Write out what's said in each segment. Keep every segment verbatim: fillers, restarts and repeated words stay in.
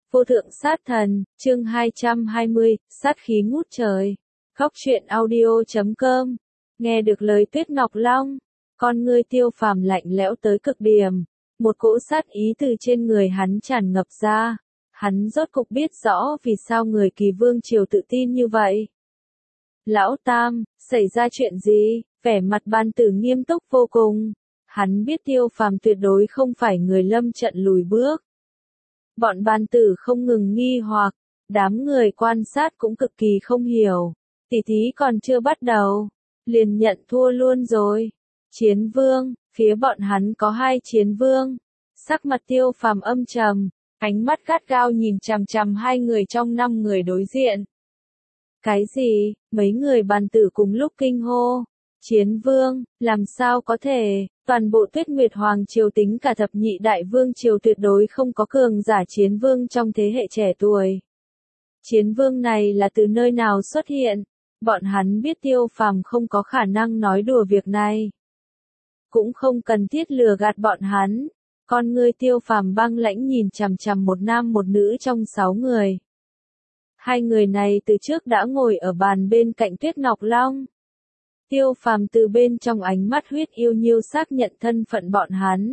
Vô thượng sát thần, chương hai trăm hai mươi, sát khí ngút trời. Góc truyện audio chấm com. Nghe được lời Tuyết Ngọc Long, con ngươi Tiêu Phàm lạnh lẽo tới cực điểm, một cỗ sát ý từ trên người hắn tràn ngập ra. Hắn rốt cục biết rõ vì sao người Kỳ Vương Triều tự tin như vậy. Lão Tam, xảy ra chuyện gì? Vẻ mặt Ban Tử nghiêm túc vô cùng. Hắn biết Tiêu Phàm tuyệt đối không phải người lâm trận lùi bước. Bọn Ban Tử không ngừng nghi hoặc, đám người quan sát cũng cực kỳ không hiểu. Tỷ thí còn chưa bắt đầu, liền nhận thua luôn rồi. Chiến vương, phía bọn hắn có hai chiến vương. Sắc mặt Tiêu Phàm âm trầm, ánh mắt gắt gao nhìn chằm chằm hai người trong năm người đối diện. Cái gì? Mấy người Ban Tử cùng lúc kinh hô. Chiến vương, làm sao có thể? Toàn bộ Tuyết Nguyệt Hoàng Triều tính cả thập nhị đại vương triều tuyệt đối không có cường giả chiến vương trong thế hệ trẻ tuổi. Chiến vương này là từ nơi nào xuất hiện? Bọn hắn biết Tiêu Phàm không có khả năng nói đùa việc này. Cũng không cần thiết lừa gạt bọn hắn. Con ngươi Tiêu Phàm băng lãnh nhìn chằm chằm một nam một nữ trong sáu người. Hai người này từ trước đã ngồi ở bàn bên cạnh Tuyết Ngọc Long. Tiêu Phàm từ bên trong ánh mắt huyết yêu nhiêu xác nhận thân phận bọn hắn.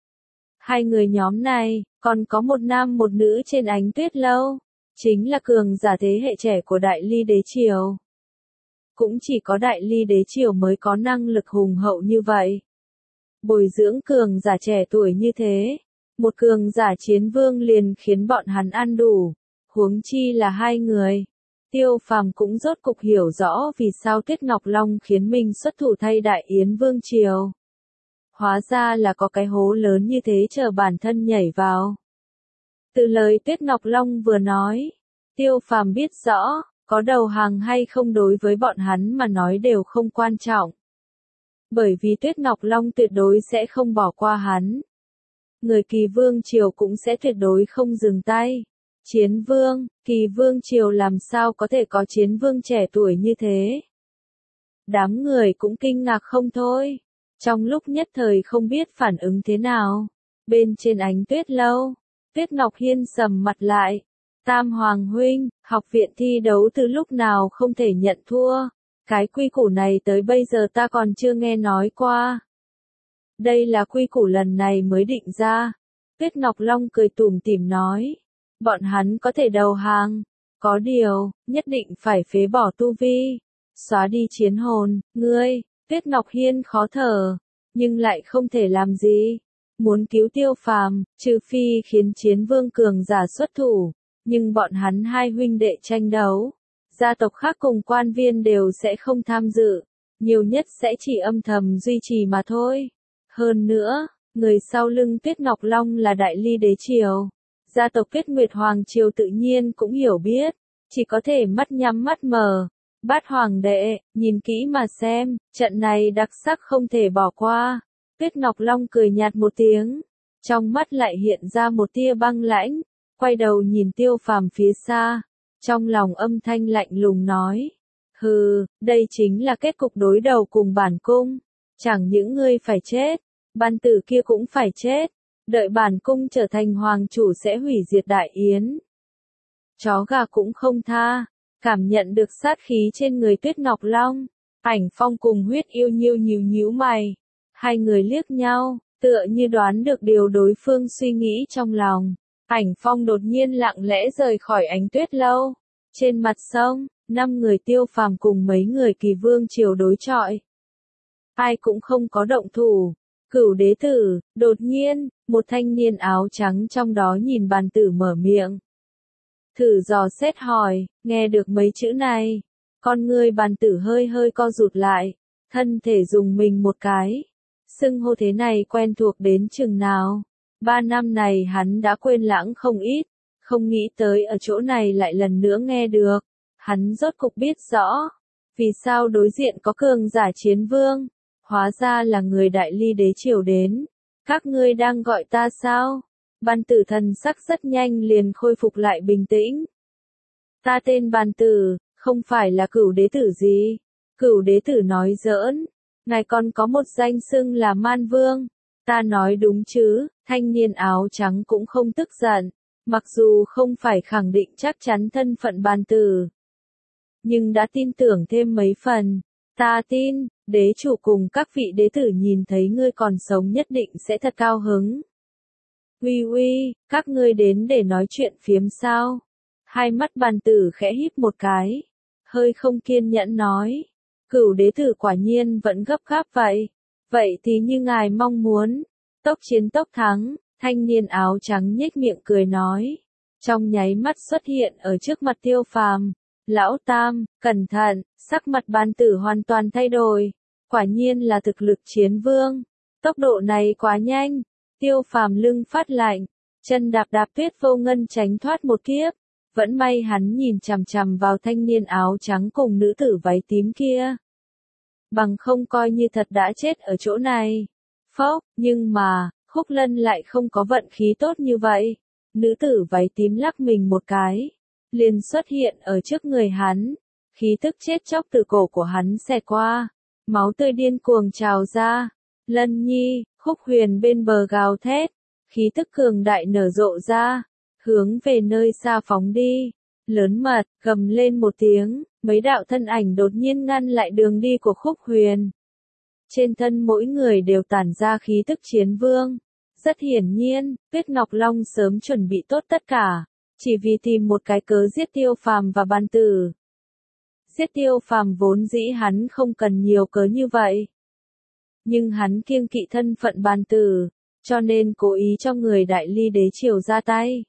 Hai người nhóm này, còn có một nam một nữ trên ánh tuyết lâu, chính là cường giả thế hệ trẻ của Đại Ly Đế Triều. Cũng chỉ có Đại Ly Đế Triều mới có năng lực hùng hậu như vậy. Bồi dưỡng cường giả trẻ tuổi như thế, một cường giả chiến vương liền khiến bọn hắn ăn đủ, huống chi là hai người. Tiêu Phàm cũng rốt cục hiểu rõ vì sao Tuyết Ngọc Long khiến mình xuất thủ thay Đại Yến Vương Triều. Hóa ra là có cái hố lớn như thế chờ bản thân nhảy vào. Từ lời Tuyết Ngọc Long vừa nói, Tiêu Phàm biết rõ, có đầu hàng hay không đối với bọn hắn mà nói đều không quan trọng. Bởi vì Tuyết Ngọc Long tuyệt đối sẽ không bỏ qua hắn. Người Kỳ Vương Triều cũng sẽ tuyệt đối không dừng tay. Chiến vương, Kỳ Vương Triều làm sao có thể có chiến vương trẻ tuổi như thế? Đám người cũng kinh ngạc không thôi. Trong lúc nhất thời không biết phản ứng thế nào. Bên trên ánh tuyết lâu, Tuyết Ngọc Hiên sầm mặt lại. Tam Hoàng huynh, học viện thi đấu từ lúc nào không thể nhận thua. Cái quy củ này tới bây giờ ta còn chưa nghe nói qua. Đây là quy củ lần này mới định ra. Tuyết Ngọc Long cười tủm tỉm nói. Bọn hắn có thể đầu hàng, có điều, nhất định phải phế bỏ tu vi, xóa đi chiến hồn, ngươi, Tuyết Ngọc Hiên khó thở, nhưng lại không thể làm gì. Muốn cứu Tiêu Phàm, trừ phi khiến chiến vương cường giả xuất thủ, nhưng bọn hắn hai huynh đệ tranh đấu, gia tộc khác cùng quan viên đều sẽ không tham dự, nhiều nhất sẽ chỉ âm thầm duy trì mà thôi. Hơn nữa, người sau lưng Tuyết Ngọc Long là Đại Ly Đế Triều. Gia tộc Tuyết Nguyệt Hoàng Triều tự nhiên cũng hiểu biết, chỉ có thể mắt nhắm mắt mở. Bát Hoàng đệ, nhìn kỹ mà xem, trận này đặc sắc không thể bỏ qua. Tuyết Ngọc Long cười nhạt một tiếng, trong mắt lại hiện ra một tia băng lãnh, quay đầu nhìn Tiêu Phàm phía xa, trong lòng âm thanh lạnh lùng nói. Hừ, đây chính là kết cục đối đầu cùng bản cung, chẳng những ngươi phải chết, Ban Tử kia cũng phải chết. Đợi bản cung trở thành hoàng chủ sẽ hủy diệt Đại Yến. Chó gà cũng không tha. Cảm nhận được sát khí trên người Tuyết Ngọc Long, Ảnh Phong cùng Huyết Yêu Nhiêu nhíu nhíu mày. Hai người liếc nhau, tựa như đoán được điều đối phương suy nghĩ trong lòng. Ảnh Phong đột nhiên lặng lẽ rời khỏi ánh tuyết lâu. Trên mặt sông, năm người Tiêu Phàm cùng mấy người Kỳ Vương Triều đối chọi. Ai cũng không có động thủ. Cửu đế tử, đột nhiên, một thanh niên áo trắng trong đó nhìn Ban Tử mở miệng. Thử dò xét hỏi, nghe được mấy chữ này, con ngươi Ban Tử hơi hơi co rụt lại, thân thể dùng mình một cái. Xưng hô thế này quen thuộc đến chừng nào, ba năm này hắn đã quên lãng không ít, không nghĩ tới ở chỗ này lại lần nữa nghe được. Hắn rốt cục biết rõ, vì sao đối diện có cường giả chiến vương. Hóa ra là người Đại Ly Đế Triều đến. Các ngươi đang gọi ta sao? Ban Tử thần sắc rất nhanh liền khôi phục lại bình tĩnh. Ta tên Ban Tử, không phải là Cửu đế tử gì. Cửu đế tử nói giỡn. Ngài còn có một danh xưng là Man Vương. Ta nói đúng chứ? Thanh niên áo trắng cũng không tức giận. Mặc dù không phải khẳng định chắc chắn thân phận bàn tử, nhưng đã tin tưởng thêm mấy phần. Ta tin, đế chủ cùng các vị đế tử nhìn thấy ngươi còn sống nhất định sẽ thật cao hứng. Uy uy, các ngươi đến để nói chuyện phiếm sao? Hai mắt bàn tử khẽ híp một cái, hơi không kiên nhẫn nói. Cửu đế tử quả nhiên vẫn gấp gáp vậy. Vậy thì như ngài mong muốn, tốc chiến tốc thắng, thanh niên áo trắng nhếch miệng cười nói. Trong nháy mắt xuất hiện ở trước mặt Tiêu Phàm. Lão Tam, cẩn thận, sắc mặt bàn tử hoàn toàn thay đổi. Quả nhiên là thực lực chiến vương. Tốc độ này quá nhanh. Tiêu Phàm lưng phát lạnh, chân đạp đạp tuyết vô ngân tránh thoát một kiếp. Vẫn may hắn nhìn chằm chằm vào thanh niên áo trắng cùng nữ tử váy tím kia. Bằng không coi như thật đã chết ở chỗ này. Phốc, nhưng mà, Khúc Lân lại không có vận khí tốt như vậy. Nữ tử váy tím lắc mình một cái, liền xuất hiện ở trước người hắn. Khí tức chết chóc từ cổ của hắn xẹt qua, máu tươi điên cuồng trào ra. Lân Nhi, Khúc Huyền bên bờ gào thét, khí tức cường đại nở rộ ra, hướng về nơi xa phóng đi. Lớn mật, gầm lên một tiếng, mấy đạo thân ảnh đột nhiên ngăn lại đường đi của Khúc Huyền. Trên thân mỗi người đều tản ra khí tức chiến vương. Rất hiển nhiên, Tuyết Ngọc Long sớm chuẩn bị tốt tất cả, chỉ vì tìm một cái cớ giết Tiêu Phàm và bàn tử. Giết Tiêu Phàm vốn dĩ hắn không cần nhiều cớ như vậy. Nhưng hắn kiêng kỵ thân phận bàn tử, cho nên cố ý cho người đại ly đế triều ra tay.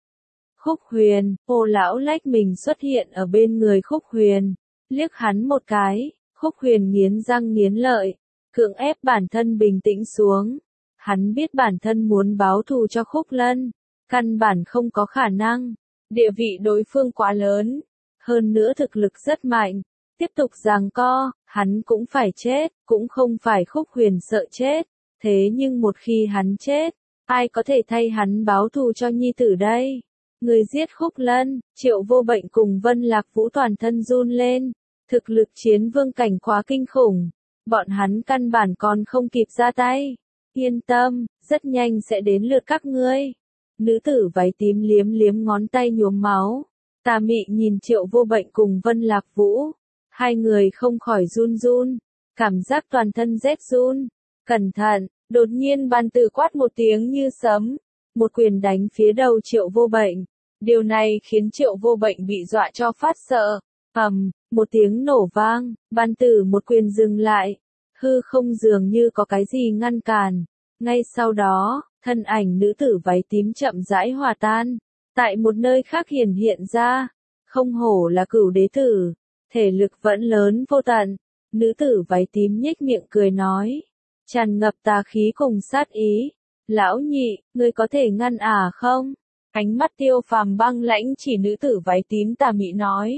Khúc Huyền, Ô lão lách mình xuất hiện ở bên người Khúc Huyền, liếc hắn một cái, Khúc Huyền nghiến răng nghiến lợi, cưỡng ép bản thân bình tĩnh xuống. Hắn biết bản thân muốn báo thù cho Khúc Lân, căn bản không có khả năng, địa vị đối phương quá lớn, hơn nữa thực lực rất mạnh, tiếp tục giằng co, hắn cũng phải chết, cũng không phải Khúc Huyền sợ chết, thế nhưng một khi hắn chết, ai có thể thay hắn báo thù cho nhi tử đây? Người giết Khúc Lân, Triệu Vô Bệnh cùng Vân Lạc Vũ toàn thân run lên, thực lực chiến vương cảnh quá kinh khủng, bọn hắn căn bản còn không kịp ra tay. Yên tâm, rất nhanh sẽ đến lượt các ngươi. Nữ tử váy tím liếm liếm ngón tay nhuốm máu. Tà Mị nhìn Triệu Vô Bệnh cùng Vân Lạc Vũ. Hai người không khỏi run run. Cảm giác toàn thân rét run. Cẩn thận, đột nhiên bàn tử quát một tiếng như sấm. Một quyền đánh phía đầu Triệu Vô Bệnh. Điều này khiến Triệu Vô Bệnh bị dọa cho phát sợ. Ầm, một tiếng nổ vang, bàn tử một quyền dừng lại. Hư không dường như có cái gì ngăn cản. Ngay sau đó, thân ảnh nữ tử váy tím chậm rãi hòa tan. Tại một nơi khác hiển hiện ra. Không hổ là Cửu đế tử. Thể lực vẫn lớn vô tận. Nữ tử váy tím nhếch miệng cười nói. Tràn ngập tà khí cùng sát ý. Lão nhị, ngươi có thể ngăn à không? Ánh mắt Tiêu Phàm băng lãnh chỉ nữ tử váy tím Tà Mị nói.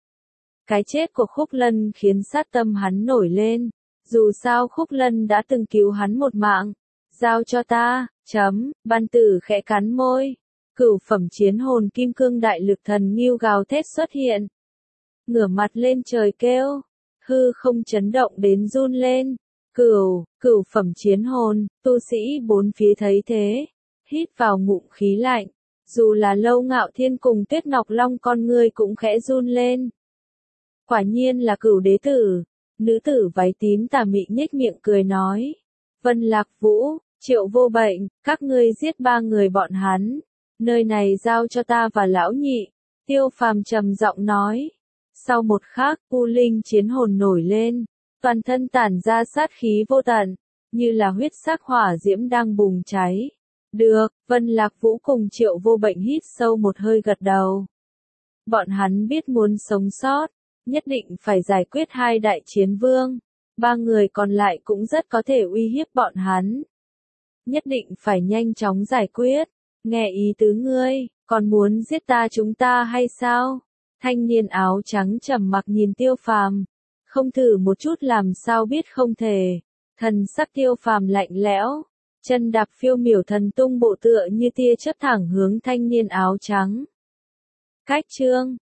Cái chết của Khúc Lân khiến sát tâm hắn nổi lên. Dù sao Khúc Lân đã từng cứu hắn một mạng. Giao cho ta, chấm, bàn tử khẽ cắn môi. Cửu phẩm chiến hồn kim cương đại lực thần nghiêu gào thét xuất hiện. Ngửa mặt lên trời kêu. Hư không chấn động đến run lên. Cửu, cửu phẩm chiến hồn, tu sĩ bốn phía thấy thế. Hít vào ngụm khí lạnh. Dù là Lâu Ngạo Thiên cùng Tuyết Ngọc Long con người cũng khẽ run lên. Quả nhiên là Cửu đế tử. Nữ tử váy tím Tà Mị nhếch miệng cười nói. Vân Lạc Vũ, Triệu Vô Bệnh, các ngươi giết ba người bọn hắn. Nơi này giao cho ta và lão nhị. Tiêu Phàm trầm giọng nói. Sau một khắc, U Linh chiến hồn nổi lên. Toàn thân tản ra sát khí vô tận. Như là huyết sắc hỏa diễm đang bùng cháy. Được, Vân Lạc Vũ cùng Triệu Vô Bệnh hít sâu một hơi gật đầu. Bọn hắn biết muốn sống sót. Nhất định phải giải quyết hai đại chiến vương. Ba người còn lại cũng rất có thể uy hiếp bọn hắn. Nhất định phải nhanh chóng giải quyết. Nghe ý tứ ngươi, còn muốn giết ta chúng ta hay sao? Thanh niên áo trắng trầm mặc nhìn Tiêu Phàm. Không thử một chút làm sao biết không thể. Thần sắc Tiêu Phàm lạnh lẽo. Chân đạp phiêu miểu thần tung bộ tựa như tia chớp thẳng hướng thanh niên áo trắng. Cách chương